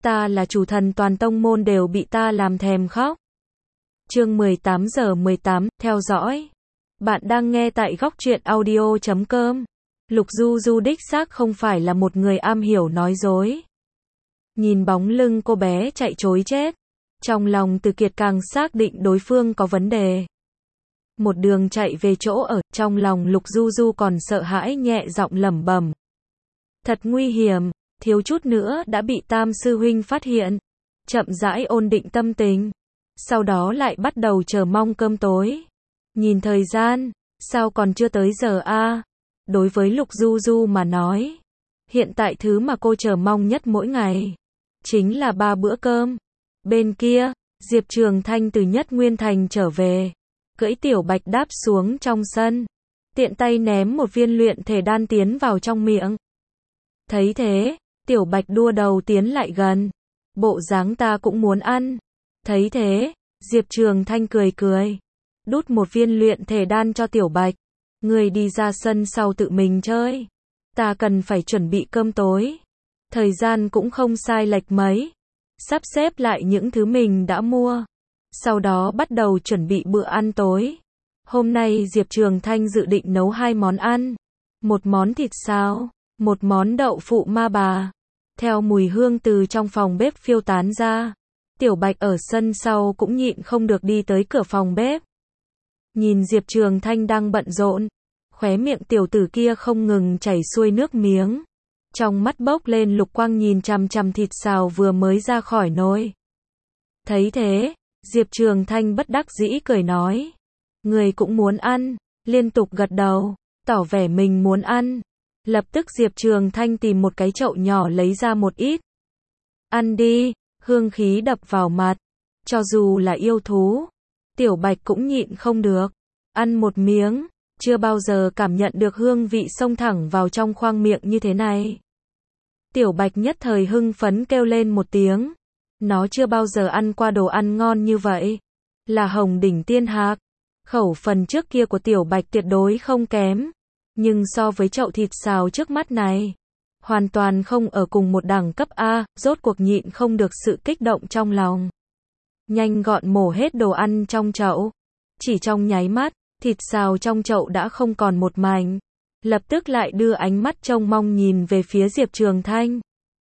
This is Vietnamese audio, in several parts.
ta là chủ thần toàn tông môn đều bị ta làm thèm khóc. Chương 18:18, theo dõi. Bạn đang nghe tại góc truyện audio.com. Lục Du Du đích xác không phải là một người am hiểu nói dối. Nhìn bóng lưng cô bé chạy trối chết, trong lòng Từ Kiệt càng xác định đối phương có vấn đề. Một đường chạy về chỗ ở, trong lòng Lục Du Du còn sợ hãi nhẹ giọng lẩm bẩm. Thật nguy hiểm, thiếu chút nữa đã bị Tam sư huynh phát hiện. Chậm rãi ổn định tâm tình, sau đó lại bắt đầu chờ mong cơm tối. Nhìn thời gian, sao còn chưa tới giờ a? Đối với Lục Du Du mà nói, hiện tại thứ mà cô chờ mong nhất mỗi ngày chính là 3 bữa cơm. Bên kia, Diệp Trường Thanh từ Nhất Nguyên Thành trở về, cưỡi Tiểu Bạch đáp xuống trong sân, tiện tay ném một viên luyện thể đan tiến vào trong miệng. Thấy thế, Tiểu Bạch đua đầu tiến lại gần, bộ dáng ta cũng muốn ăn. Thấy thế, Diệp Trường Thanh cười cười, đút một viên luyện thể đan cho Tiểu Bạch. Người đi ra sân sau tự mình chơi, ta cần phải chuẩn bị cơm tối. Thời gian cũng không sai lệch mấy, sắp xếp lại những thứ mình đã mua, sau đó bắt đầu chuẩn bị bữa ăn tối. Hôm nay Diệp Trường Thanh dự định nấu 2 món ăn, một món thịt xào, một món đậu phụ ma bà. Theo mùi hương từ trong phòng bếp phiêu tán ra, Tiểu Bạch ở sân sau cũng nhịn không được đi tới cửa phòng bếp. Nhìn Diệp Trường Thanh đang bận rộn, khóe miệng tiểu tử kia không ngừng chảy xuôi nước miếng. Trong mắt bốc lên lục quang nhìn chằm chằm thịt xào vừa mới ra khỏi nồi. Thấy thế, Diệp Trường Thanh bất đắc dĩ cười nói. Người cũng muốn ăn, liên tục gật đầu, tỏ vẻ mình muốn ăn. Lập tức Diệp Trường Thanh tìm một cái chậu nhỏ lấy ra một ít. Ăn đi, hương khí đập vào mặt. Cho dù là yêu thú, Tiểu Bạch cũng nhịn không được. Ăn một miếng, chưa bao giờ cảm nhận được hương vị xông thẳng vào trong khoang miệng như thế này. Tiểu Bạch nhất thời hưng phấn kêu lên một tiếng. Nó chưa bao giờ ăn qua đồ ăn ngon như vậy. Là Hồng Đỉnh Tiên Hạc. Khẩu phần trước kia của Tiểu Bạch tuyệt đối không kém. Nhưng so với chậu thịt xào trước mắt này, hoàn toàn không ở cùng một đẳng cấp A, rốt cuộc nhịn không được sự kích động trong lòng. Nhanh gọn mổ hết đồ ăn trong chậu. Chỉ trong nháy mắt, thịt xào trong chậu đã không còn một mảnh. Lập tức lại đưa ánh mắt trông mong nhìn về phía Diệp Trường Thanh.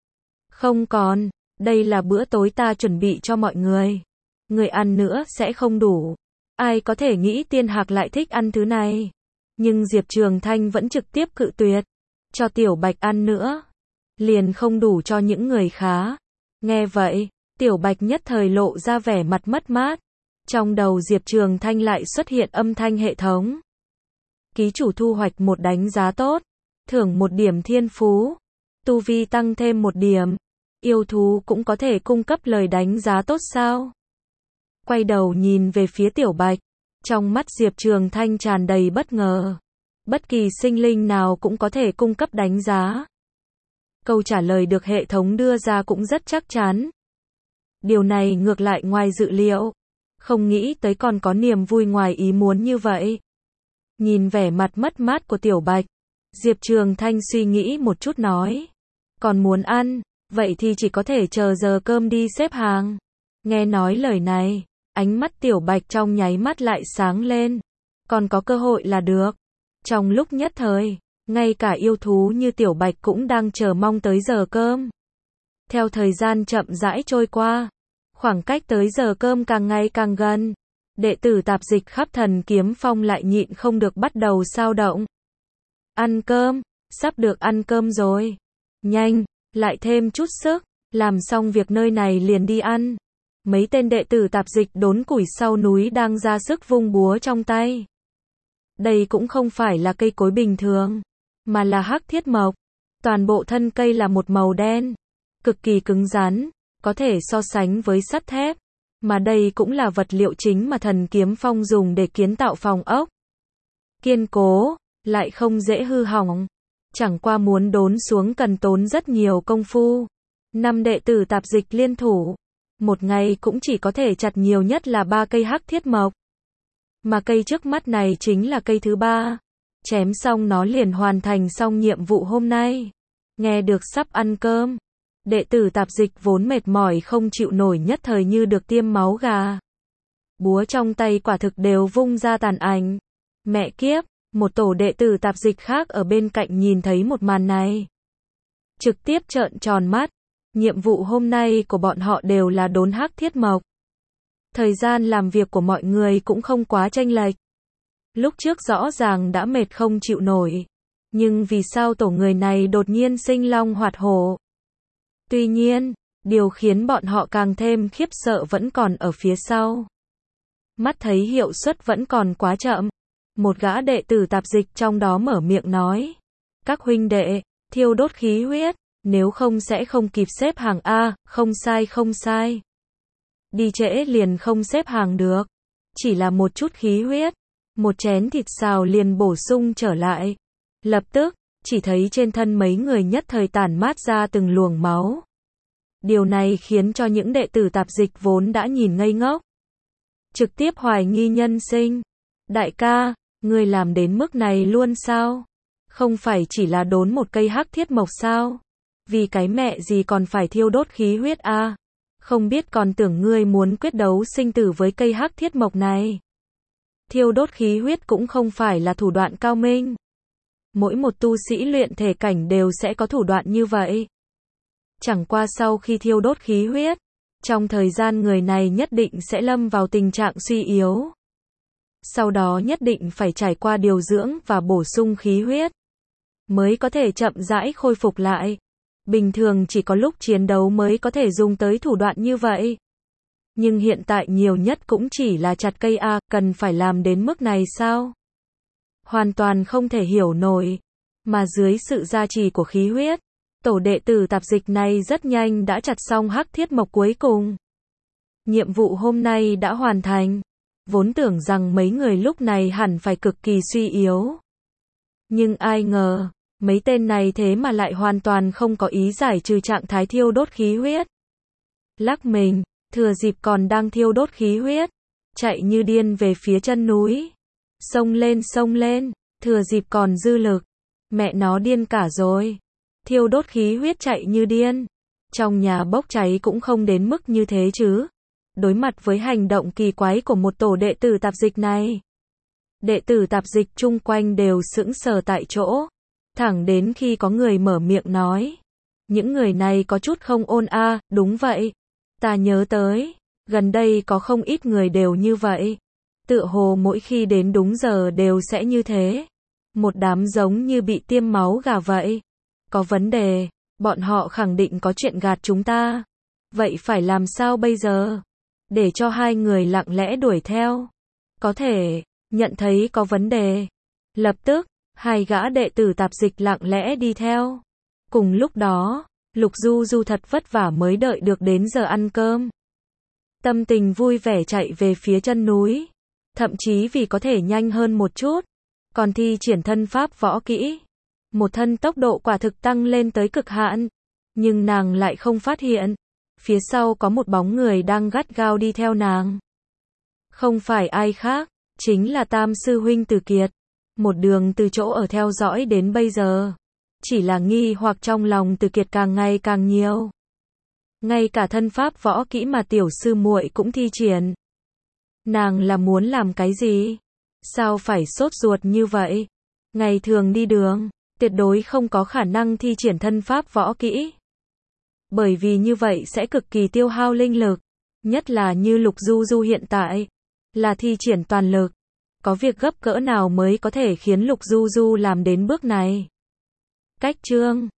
Không còn, đây là bữa tối ta chuẩn bị cho mọi người. Người ăn nữa sẽ không đủ. Ai có thể nghĩ Tiên Hạc lại thích ăn thứ này. Nhưng Diệp Trường Thanh vẫn trực tiếp cự tuyệt. Cho Tiểu Bạch ăn nữa, liền không đủ cho những người khác. Nghe vậy, Tiểu Bạch nhất thời lộ ra vẻ mặt mất mát. Trong đầu Diệp Trường Thanh lại xuất hiện âm thanh hệ thống. Ký chủ thu hoạch một đánh giá tốt, thưởng 1 điểm thiên phú, tu vi tăng thêm 1 điểm. Yêu thú cũng có thể cung cấp lời đánh giá tốt sao? Quay đầu nhìn về phía Tiểu Bạch, trong mắt Diệp Trường Thanh tràn đầy bất ngờ. Bất kỳ sinh linh nào cũng có thể cung cấp đánh giá. Câu trả lời được hệ thống đưa ra cũng rất chắc chắn. Điều này ngược lại ngoài dự liệu. Không nghĩ tới còn có niềm vui ngoài ý muốn như vậy. Nhìn vẻ mặt mất mát của Tiểu Bạch, Diệp Trường Thanh suy nghĩ một chút nói. Còn muốn ăn, vậy thì chỉ có thể chờ giờ cơm đi xếp hàng. Nghe nói lời này, ánh mắt Tiểu Bạch trong nháy mắt lại sáng lên. Còn có cơ hội là được. Trong lúc nhất thời, ngay cả yêu thú như Tiểu Bạch cũng đang chờ mong tới giờ cơm. Theo thời gian chậm rãi trôi qua, khoảng cách tới giờ cơm càng ngày càng gần. Đệ tử tạp dịch khắp Thần Kiếm Phong lại nhịn không được bắt đầu xao động. Ăn cơm, sắp được ăn cơm rồi. Nhanh, lại thêm chút sức, làm xong việc nơi này liền đi ăn. Mấy tên đệ tử tạp dịch đốn củi sau núi đang ra sức vung búa trong tay. Đây cũng không phải là cây cối bình thường, mà là hắc thiết mộc. Toàn bộ thân cây là một màu đen, cực kỳ cứng rắn, có thể so sánh với sắt thép. Mà đây cũng là vật liệu chính mà Thần Kiếm Phong dùng để kiến tạo phòng ốc. Kiên cố, lại không dễ hư hỏng. Chẳng qua muốn đốn xuống cần tốn rất nhiều công phu. 5 đệ tử tạp dịch liên thủ, một ngày cũng chỉ có thể chặt nhiều nhất là 3 cây hắc thiết mộc. Mà cây trước mắt này chính là cây thứ 3. Chém xong nó liền hoàn thành xong nhiệm vụ hôm nay. Nghe được sắp ăn cơm, Đệ tử tạp dịch vốn mệt mỏi không chịu nổi nhất thời như được tiêm máu gà. Búa trong tay quả thực đều vung ra tàn ảnh. Mẹ kiếp, một tổ đệ tử tạp dịch khác ở bên cạnh nhìn thấy một màn này. Trực tiếp trợn tròn mắt. Nhiệm vụ hôm nay của bọn họ đều là đốn hắc thiết mộc. Thời gian làm việc của mọi người cũng không quá chênh lệch. Lúc trước rõ ràng đã mệt không chịu nổi. Nhưng vì sao tổ người này đột nhiên sinh long hoạt hổ? Tuy nhiên, điều khiến bọn họ càng thêm khiếp sợ vẫn còn ở phía sau. Mắt thấy hiệu suất vẫn còn quá chậm. Một gã đệ tử tạp dịch trong đó mở miệng nói. Các huynh đệ, thiêu đốt khí huyết, nếu không sẽ không kịp xếp hàng A, không sai không sai. Đi trễ liền không xếp hàng được. Chỉ là một chút khí huyết, một chén thịt xào liền bổ sung trở lại. Lập tức, chỉ thấy trên thân mấy người nhất thời tản mát ra từng luồng máu. Điều này khiến cho những đệ tử tạp dịch vốn đã nhìn ngây ngốc. Trực tiếp hoài nghi nhân sinh. Đại ca, ngươi làm đến mức này luôn sao? Không phải chỉ là đốn một cây hắc thiết mộc sao? Vì cái mẹ gì còn phải thiêu đốt khí huyết a? Không biết còn tưởng ngươi muốn quyết đấu sinh tử với cây hắc thiết mộc này. Thiêu đốt khí huyết cũng không phải là thủ đoạn cao minh. Mỗi một tu sĩ luyện thể cảnh đều sẽ có thủ đoạn như vậy. Chẳng qua sau khi thiêu đốt khí huyết, trong thời gian người này nhất định sẽ lâm vào tình trạng suy yếu. Sau đó nhất định phải trải qua điều dưỡng và bổ sung khí huyết, mới có thể chậm rãi khôi phục lại. Bình thường chỉ có lúc chiến đấu mới có thể dùng tới thủ đoạn như vậy. Nhưng hiện tại nhiều nhất cũng chỉ là chặt cây A, cần phải làm đến mức này sao? Hoàn toàn không thể hiểu nổi. Mà dưới sự gia trì của khí huyết, tổ đệ tử tạp dịch này rất nhanh đã chặt xong hắc thiết mộc cuối cùng. Nhiệm vụ hôm nay đã hoàn thành. Vốn tưởng rằng mấy người lúc này hẳn phải cực kỳ suy yếu. Nhưng ai ngờ, mấy tên này thế mà lại hoàn toàn không có ý giải trừ trạng thái thiêu đốt khí huyết. Lắc mình, thừa dịp còn đang thiêu đốt khí huyết, chạy như điên về phía chân núi. Xông lên, thừa dịp còn dư lực. Mẹ nó điên cả rồi. Thiêu đốt khí huyết chạy như điên. Trong nhà bốc cháy cũng không đến mức như thế chứ. Đối mặt với hành động kỳ quái của một tổ đệ tử tạp dịch này, đệ tử tạp dịch chung quanh đều sững sờ tại chỗ. Thẳng đến khi có người mở miệng nói. Những người này có chút không ôn a, đúng vậy. Ta nhớ tới, gần đây có không ít người đều như vậy. Tựa hồ mỗi khi đến đúng giờ đều sẽ như thế. Một đám giống như bị tiêm máu gà vậy. Có vấn đề, bọn họ khẳng định có chuyện gạt chúng ta. Vậy phải làm sao bây giờ? Để cho hai người lặng lẽ đuổi theo. Có thể, nhận thấy có vấn đề. Lập tức, hai gã đệ tử tạp dịch lặng lẽ đi theo. Cùng lúc đó, Lục Du Du thật vất vả mới đợi được đến giờ ăn cơm. Tâm tình vui vẻ chạy về phía chân núi. Thậm chí vì có thể nhanh hơn một chút, còn thi triển thân pháp võ kỹ. Một thân tốc độ quả thực tăng lên tới cực hạn. Nhưng nàng lại không phát hiện. Phía sau có một bóng người đang gắt gao đi theo nàng. Không phải ai khác, chính là Tam sư huynh Từ Kiệt. Một đường từ chỗ ở theo dõi đến bây giờ. Chỉ là nghi hoặc trong lòng Từ Kiệt càng ngày càng nhiều. Ngay cả thân pháp võ kỹ mà tiểu sư muội cũng thi triển. Nàng là muốn làm cái gì? Sao phải sốt ruột như vậy? Ngày thường đi đường, tuyệt đối không có khả năng thi triển thân pháp võ kỹ. Bởi vì như vậy sẽ cực kỳ tiêu hao linh lực. Nhất là như Lục Du Du hiện tại, là thi triển toàn lực. Có việc gấp cỡ nào mới có thể khiến Lục Du Du làm đến bước này? Cách chương